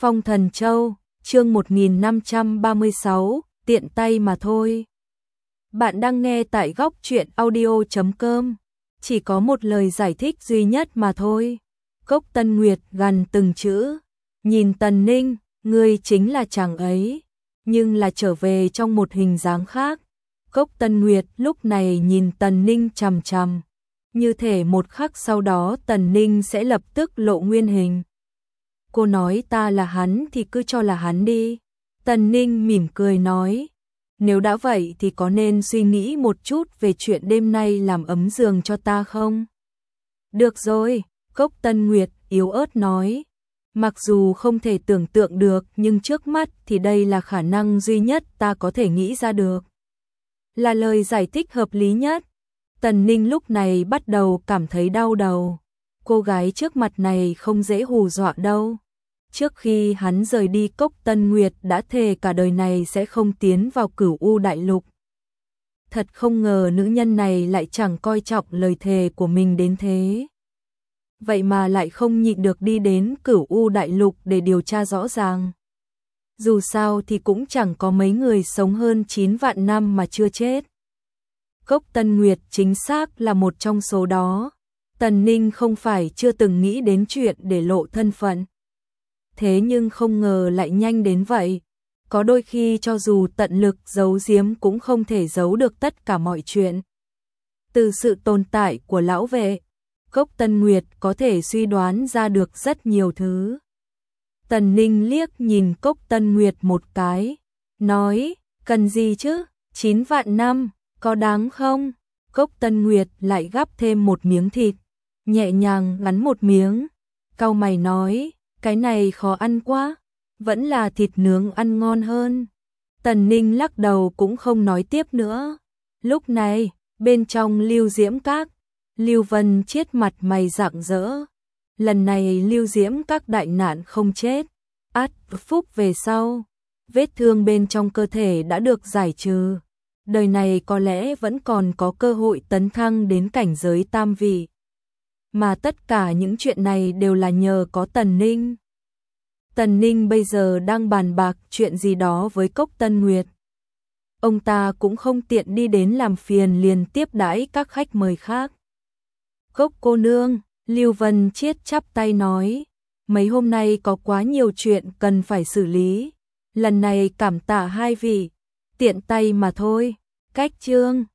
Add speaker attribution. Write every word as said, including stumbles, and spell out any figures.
Speaker 1: Phong Thần Châu, chương một nghìn năm trăm ba mươi sáu, tiện tay mà thôi. Bạn đang nghe tại góc truyện audio chấm com. Chỉ có một lời giải thích duy nhất mà thôi. Cốc Tân Nguyệt gằn từng chữ. Nhìn Tần Ninh, ngươi chính là chàng ấy, nhưng là trở về trong một hình dáng khác. Cốc Tân Nguyệt lúc này nhìn Tần Ninh chằm chằm, như thể một khắc sau đó Tần Ninh sẽ lập tức lộ nguyên hình. Cô nói ta là hắn thì cứ cho là hắn đi. Tần Ninh mỉm cười nói, nếu đã vậy thì có nên suy nghĩ một chút về chuyện đêm nay làm ấm giường cho ta không? Được rồi, Cốc Tân Nguyệt yếu ớt nói, mặc dù không thể tưởng tượng được nhưng trước mắt thì đây là khả năng duy nhất ta có thể nghĩ ra được. Là lời giải thích hợp lý nhất. Tần Ninh lúc này bắt đầu cảm thấy đau đầu. Cô gái trước mặt này không dễ hù dọa đâu. Trước khi hắn rời đi, Cốc Tân Nguyệt đã thề cả đời này sẽ không tiến vào Cửu U Đại Lục. Thật không ngờ nữ nhân này lại chẳng coi trọng lời thề của mình đến thế. Vậy mà lại không nhịn được đi đến Cửu U Đại Lục để điều tra rõ ràng. Dù sao thì cũng chẳng có mấy người sống hơn chín vạn năm mà chưa chết. Cốc Tân Nguyệt chính xác là một trong số đó. Tần Ninh không phải chưa từng nghĩ đến chuyện để lộ thân phận. Thế nhưng không ngờ lại nhanh đến vậy. Có đôi khi cho dù tận lực giấu giếm cũng không thể giấu được tất cả mọi chuyện. Từ sự tồn tại của lão vệ, Cốc Tân Nguyệt có thể suy đoán ra được rất nhiều thứ. Tần Ninh liếc nhìn Cốc Tân Nguyệt một cái, nói, cần gì chứ, chín vạn năm, có đáng không? Cốc Tân Nguyệt lại gắp thêm một miếng thịt, nhẹ nhàng ngắn một miếng, cau mày nói, cái này khó ăn quá, vẫn là thịt nướng ăn ngon hơn. Tần Ninh lắc đầu cũng không nói tiếp nữa. Lúc này, bên trong Lưu Diễm Các, Lưu Vân Chiết mặt mày rạng rỡ. Lần này Lưu Diễm Các đại nạn không chết, át phúc về sau. Vết thương bên trong cơ thể đã được giải trừ. Đời này có lẽ vẫn còn có cơ hội tấn thăng đến cảnh giới tam vị. Mà tất cả những chuyện này đều là nhờ có Tần Ninh. Tần Ninh bây giờ đang bàn bạc chuyện gì đó với Cốc Tân Nguyệt. Ông ta cũng không tiện đi đến làm phiền liền tiếp đãi các khách mời khác. Cốc cô nương, Lưu Vân Chiết chắp tay nói, mấy hôm nay có quá nhiều chuyện cần phải xử lý. Lần này cảm tạ hai vị, tiện tay mà thôi. Cách chương